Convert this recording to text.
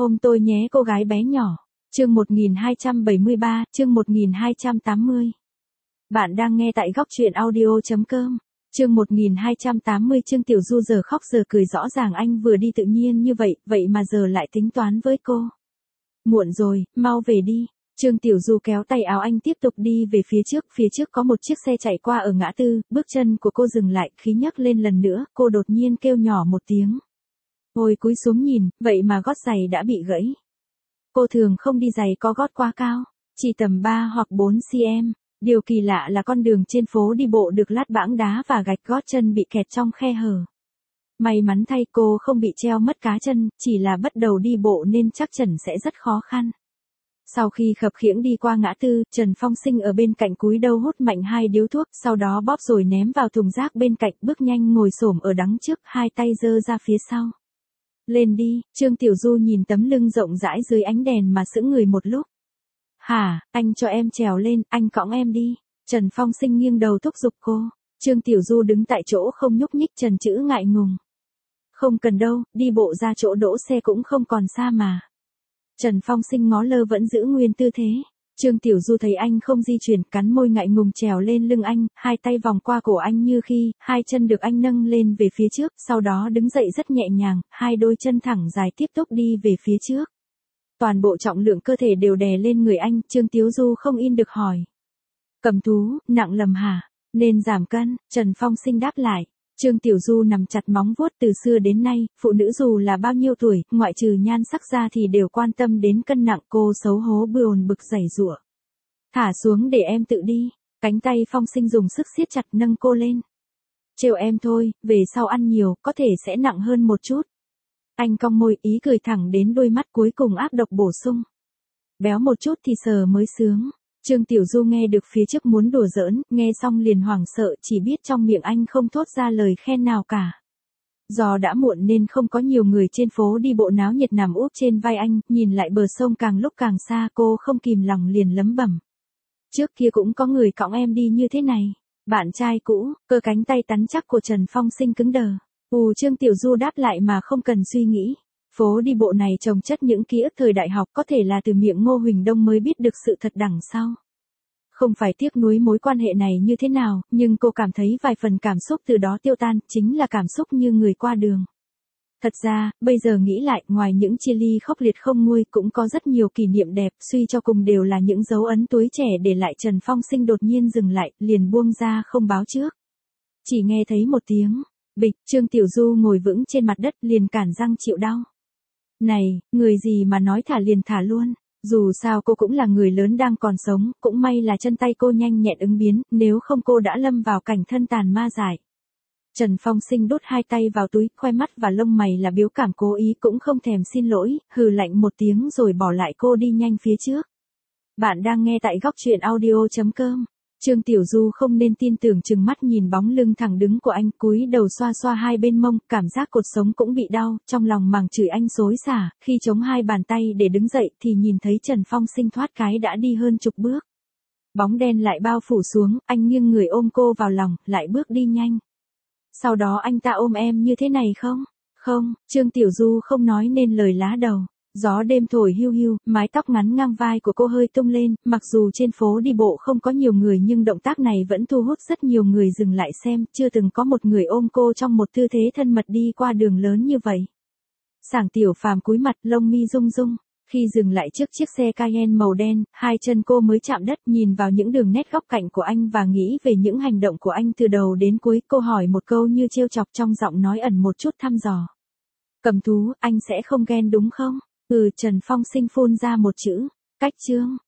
Ôm tôi nhé cô gái bé nhỏ. Chương 1273, chương 1280. Bạn đang nghe tại góc truyện audio.com. Chương 1280. Trương Tiểu Du giờ khóc giờ cười, rõ ràng anh vừa đi tự nhiên như vậy mà giờ lại tính toán với cô. Muộn rồi, mau về đi. Trương Tiểu Du kéo tay áo anh tiếp tục đi về phía trước có một chiếc xe chạy qua ở ngã tư, bước chân của cô dừng lại, khí nhấc lên lần nữa, cô đột nhiên kêu nhỏ một tiếng. Ôi, cúi xuống nhìn, vậy mà gót giày đã bị gãy. Cô thường không đi giày có gót quá cao, chỉ tầm 3 hoặc 4 cm. Điều kỳ lạ là con đường trên phố đi bộ được lát bảng đá và gạch, gót chân bị kẹt trong khe hở. May mắn thay cô không bị treo mất cá chân, chỉ là bắt đầu đi bộ nên chắc chắn sẽ rất khó khăn. Sau khi khập khiễng đi qua ngã tư, Trần Phong Sinh ở bên cạnh cúi đầu hút mạnh 2 điếu thuốc, sau đó bóp rồi ném vào thùng rác bên cạnh, bước nhanh ngồi xổm ở đằng trước, hai tay giơ ra phía sau. Lên đi. Trương Tiểu Du nhìn tấm lưng rộng rãi dưới ánh đèn mà sững người một lúc. Hả, anh cho em trèo lên, anh cõng em đi. Trần Phong Sinh nghiêng đầu thúc giục cô. Trương Tiểu Du đứng tại chỗ không nhúc nhích, trần trữ ngại ngùng. Không cần đâu, đi bộ ra chỗ đỗ xe cũng không còn xa mà. Trần Phong Sinh ngó lơ vẫn giữ nguyên tư thế. Trương Tiểu Du thấy anh không di chuyển, cắn môi ngại ngùng trèo lên lưng anh, hai tay vòng qua cổ anh như khi, hai chân được anh nâng lên về phía trước, sau đó đứng dậy rất nhẹ nhàng, hai đôi chân thẳng dài tiếp tục đi về phía trước. Toàn bộ trọng lượng cơ thể đều đè lên người anh, Trương Tiểu Du không in được hỏi. Cầm thú, nặng lầm hả? Nên giảm cân, Trần Phong Sinh đáp lại. Trương Tiểu Du nằm chặt móng vuốt, từ xưa đến nay, phụ nữ dù là bao nhiêu tuổi, ngoại trừ nhan sắc ra thì đều quan tâm đến cân nặng, cô xấu hổ bồn bực giãy giụa. Thả xuống để em tự đi. Cánh tay Phong Sinh dùng sức siết chặt nâng cô lên. Trêu em thôi, về sau ăn nhiều, có thể sẽ nặng hơn một chút. Anh cong môi, ý cười thẳng đến đôi mắt, cuối cùng ác độc bổ sung. Béo một chút thì sờ mới sướng. Trương Tiểu Du nghe được phía trước muốn đùa giỡn, nghe xong liền hoảng sợ, chỉ biết trong miệng anh không thốt ra lời khen nào cả. Do đã muộn nên không có nhiều người trên phố đi bộ náo nhiệt, nằm úp trên vai anh, nhìn lại bờ sông càng lúc càng xa, cô không kìm lòng liền lẩm bẩm. Trước kia cũng có người cõng em đi như thế này. Bạn trai cũ. Cơ cánh tay rắn chắc của Trần Phong Sinh cứng đờ. Trương Tiểu Du đáp lại mà không cần suy nghĩ. Phố đi bộ này chồng chất những ký ức thời đại học, có thể là từ miệng Ngô Huỳnh Đông mới biết được sự thật đằng sau. Không phải tiếc nuối mối quan hệ này như thế nào, nhưng cô cảm thấy vài phần cảm xúc từ đó tiêu tan, chính là cảm xúc như người qua đường. Thật ra, bây giờ nghĩ lại, ngoài những chia ly khốc liệt không nguôi, cũng có rất nhiều kỷ niệm đẹp, suy cho cùng đều là những dấu ấn tuổi trẻ để lại. Trần Phong Sinh đột nhiên dừng lại, liền buông ra không báo trước. Chỉ nghe thấy một tiếng bịch, Trương Tiểu Du ngồi vững trên mặt đất, liền cản răng chịu đau. Này, người gì mà nói thả liền thả luôn. Dù sao cô cũng là người lớn đang còn sống, cũng may là chân tay cô nhanh nhẹn ứng biến, nếu không cô đã lâm vào cảnh thân tàn ma dại. Trần Phong Sinh đút hai tay vào túi, khoe mắt và lông mày là biểu cảm cố ý, cũng không thèm xin lỗi, hừ lạnh một tiếng rồi bỏ lại cô đi nhanh phía trước. Bạn đang nghe tại góc truyện audio.com. Trương Tiểu Du không nên tin tưởng, trừng mắt nhìn bóng lưng thẳng đứng của anh, cúi đầu xoa xoa hai bên mông, cảm giác cột sống cũng bị đau, trong lòng mắng chửi anh xối xả, khi chống hai bàn tay để đứng dậy thì nhìn thấy Trần Phong Sinh thoát cái đã đi hơn chục bước. Bóng đen lại bao phủ xuống, anh nghiêng người ôm cô vào lòng, lại bước đi nhanh. Sau đó anh ta ôm em như thế này không? Không, Trương Tiểu Du không nói nên lời lá đầu. Gió đêm thổi hiu hiu, mái tóc ngắn ngang vai của cô hơi tung lên, mặc dù trên phố đi bộ không có nhiều người nhưng động tác này vẫn thu hút rất nhiều người dừng lại xem, chưa từng có một người ôm cô trong một tư thế thân mật đi qua đường lớn như vậy. Sảng Tiểu Phàm cúi mặt, lông mi rung rung, khi dừng lại trước chiếc xe Cayenne màu đen, hai chân cô mới chạm đất, nhìn vào những đường nét góc cạnh của anh và nghĩ về những hành động của anh từ đầu đến cuối, cô hỏi một câu như trêu chọc, trong giọng nói ẩn một chút thăm dò. Cầm thú, anh sẽ không ghen đúng không? Trần Phong Sinh phun ra một chữ. Cách chương.